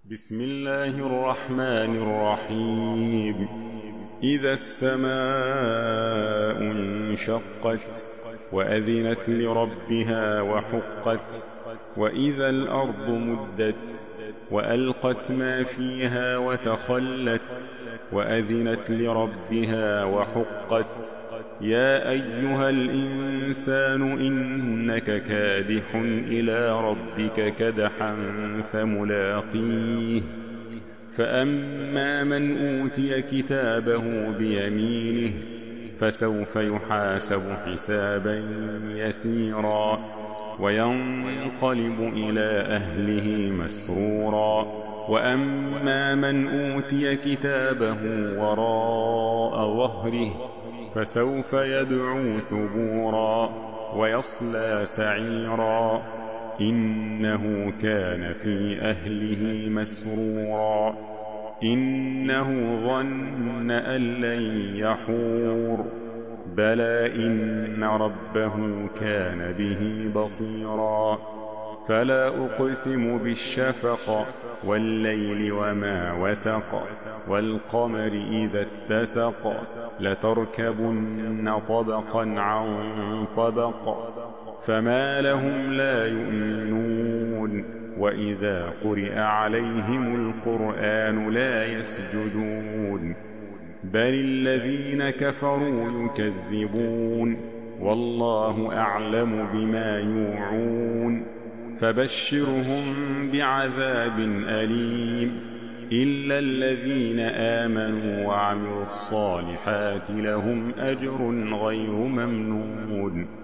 بسم الله الرحمن الرحيم. إذا السماء انشقت وأذنت لربها وحقت، وإذا الأرض مدت وألقت ما فيها وتخلت وأذنت لربها وحقت. يا أيها الإنسان إنك كادح إلى ربك كدحا فملاقيه. فأما من أوتي كتابه بيمينه فسوف يحاسب حسابا يسيرا وينقلب إلى أهله مسرورا. وأما من أوتي كتابه وراء ظهره فسوف يدعو ثبورا ويصلى سعيرا إنه كان في أهله مسرورا إنه ظن أن لن يحور بلى إن ربه كان به بصيرا. فلا أقسم بالشفق والليل وما وسق والقمر إذا اتسق لتركبن طبقا عن طبق فما لهم لا يؤمنون. وإذا قرئ عليهم القرآن لا يسجدون بل الذين كفروا يكذبون والله أعلم بما يوعون. فبشرهم بعذاب أليم إلا الذين آمنوا وعملوا الصالحات لهم أجر غير ممنون.